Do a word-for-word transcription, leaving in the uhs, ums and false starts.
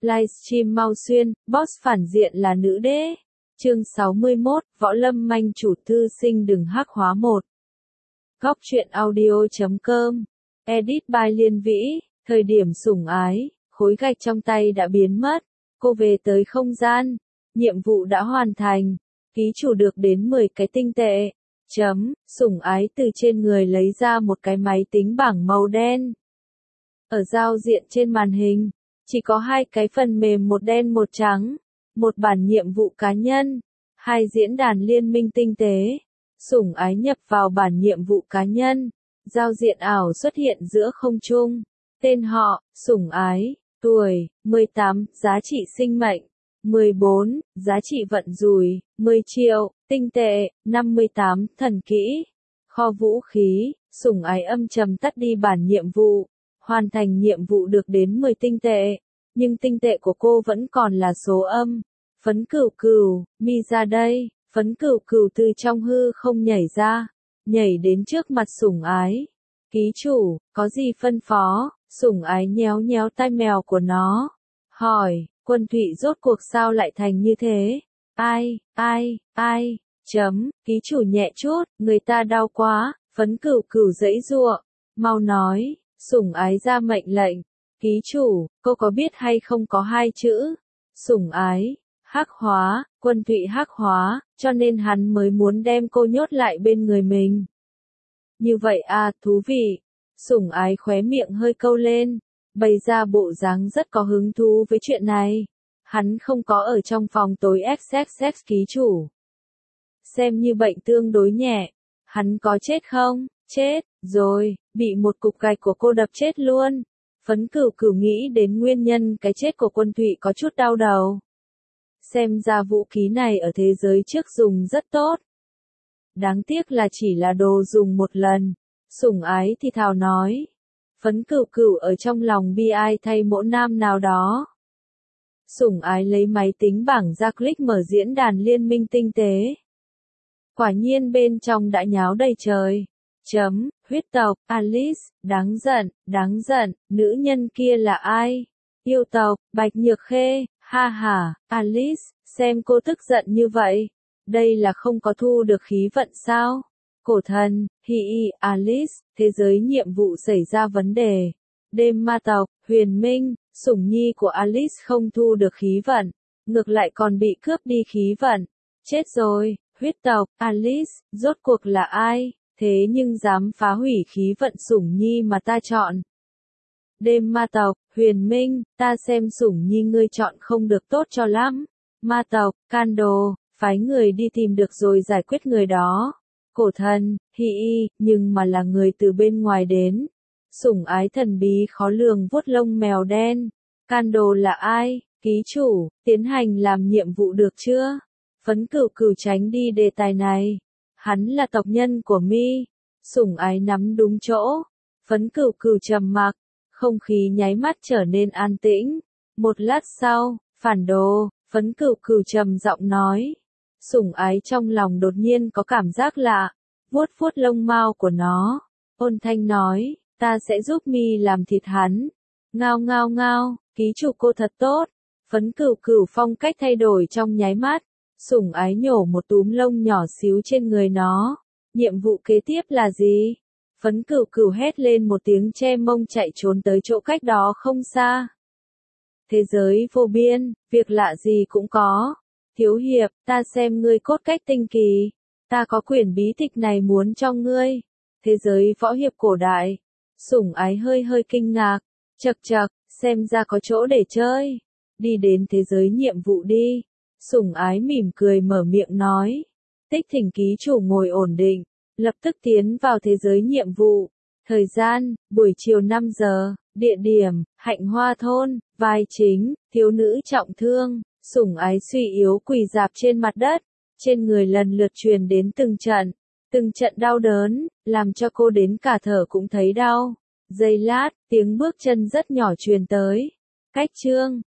Livestream mau xuyên, boss phản diện là nữ đế. Chương sáu mươi mốt, Võ Lâm Manh chủ thư sinh đừng hắc hóa một. Góc truyện audio chấm com. Edit by Liên Vĩ. Thời điểm sủng ái, khối gạch trong tay đã biến mất. Cô về tới không gian. Nhiệm vụ đã hoàn thành. Ký chủ được đến mười cái tinh tệ. Chấm, sủng ái từ trên người lấy ra một cái máy tính bảng màu đen. Ở giao diện trên màn hình, chỉ có hai cái phần mềm một đen một trắng, một bản nhiệm vụ cá nhân, hai diễn đàn liên minh tinh tế. Sủng ái nhập vào bản nhiệm vụ cá nhân, giao diện ảo xuất hiện giữa không trung. Tên họ, sủng ái, tuổi, mười tám, giá trị sinh mệnh, mười bốn, giá trị vận rủi, mười triệu, tinh tệ, năm mươi tám, thần kỹ. Kho vũ khí, sủng ái âm trầm tắt đi bản nhiệm vụ. Hoàn thành nhiệm vụ được đến mười tinh tệ, nhưng tinh tệ của cô vẫn còn là số âm. Phấn cửu cửu, mi ra đây, phấn cửu cửu từ trong hư không nhảy ra, nhảy đến trước mặt sủng ái. Ký chủ, có gì phân phó? Sủng ái nhéo nhéo tai mèo của nó. Hỏi, Quân Thụy rốt cuộc sao lại thành như thế? Ai, ai, ai, chấm, ký chủ nhẹ chút, người ta đau quá, phấn cửu cửu giãy giụa, mau nói. Sủng ái ra mệnh lệnh. Ký chủ, cô có biết hay không có hai chữ? Sủng ái, hắc hóa, Quân Thụy hắc hóa, cho nên hắn mới muốn đem cô nhốt lại bên người mình. Như vậy à, thú vị. Sủng ái khóe miệng hơi câu lên, bày ra bộ dáng rất có hứng thú với chuyện này. Hắn không có ở trong phòng tối xx xx ký chủ. Xem như bệnh tương đối nhẹ. Hắn có chết không? Chết, rồi, bị một cục gạch của cô đập chết luôn. Phấn cửu cửu nghĩ đến nguyên nhân cái chết của Quân Thụy có chút đau đầu. Xem ra vũ khí này ở thế giới trước dùng rất tốt. Đáng tiếc là chỉ là đồ dùng một lần. Sủng ái thì thào nói. Phấn cửu cửu ở trong lòng bi ai thay mỗ nam nào đó. Sủng ái lấy máy tính bảng ra click mở diễn đàn liên minh tinh tế. Quả nhiên bên trong đã nháo đầy trời. Chấm, huyết tộc, Alice, đáng giận, đáng giận, nữ nhân kia là ai? Yêu tộc, Bạch Nhược Khê, ha ha, Alice, xem cô tức giận như vậy. Đây là không có thu được khí vận sao? Cổ thần, hi hi, Alice, thế giới nhiệm vụ xảy ra vấn đề. Đêm ma tộc, Huyền Minh, sủng nhi của Alice không thu được khí vận, ngược lại còn bị cướp đi khí vận. Chết rồi, huyết tộc, Alice, rốt cuộc là ai? Thế nhưng dám phá hủy khí vận sủng nhi mà ta chọn. Đêm ma tộc, Huyền Minh, ta xem sủng nhi ngươi chọn không được tốt cho lắm. Ma tộc, Candle, phái người đi tìm được rồi giải quyết người đó. Cổ thần, hi hi, nhưng mà là người từ bên ngoài đến. Sủng ái thần bí khó lường vuốt lông mèo đen. Candle là ai? Ký chủ, tiến hành làm nhiệm vụ được chưa? Phấn cửu cửu tránh đi đề tài này. Hắn là tộc nhân của mi. Sủng ái nắm đúng chỗ. Phấn cửu cửu trầm mặc. Không khí nháy mắt trở nên an tĩnh. Một lát sau, phản đồ, phấn cửu cửu trầm giọng nói. Sủng ái trong lòng đột nhiên có cảm giác lạ. Vuốt vuốt lông mao của nó. Ôn thanh nói, ta sẽ giúp mi làm thịt hắn. Ngao ngao ngao, ký chủ cô thật tốt. Phấn cửu cửu phong cách thay đổi trong nháy mắt. Sủng ái nhổ một túm lông nhỏ xíu trên người nó. Nhiệm vụ kế tiếp là gì? Phấn cửu cửu hét lên một tiếng che mông chạy trốn tới chỗ cách đó không xa. Thế giới vô biên, việc lạ gì cũng có. Thiếu hiệp, ta xem ngươi cốt cách tinh kỳ. Ta có quyển bí tịch này muốn cho ngươi. Thế giới võ hiệp cổ đại. Sủng ái hơi hơi kinh ngạc. Chậc chậc, xem ra có chỗ để chơi. Đi đến thế giới nhiệm vụ đi. Sủng ái mỉm cười mở miệng nói. Tích thỉnh ký chủ ngồi ổn định. Lập tức tiến vào thế giới nhiệm vụ. Thời gian, buổi chiều năm giờ. Địa điểm, Hạnh Hoa Thôn. Vai chính, thiếu nữ trọng thương. Sủng ái suy yếu quỳ rạp trên mặt đất. Trên người lần lượt truyền đến từng trận. Từng trận đau đớn, làm cho cô đến cả thở cũng thấy đau. Giây lát, tiếng bước chân rất nhỏ truyền tới. Cách chương.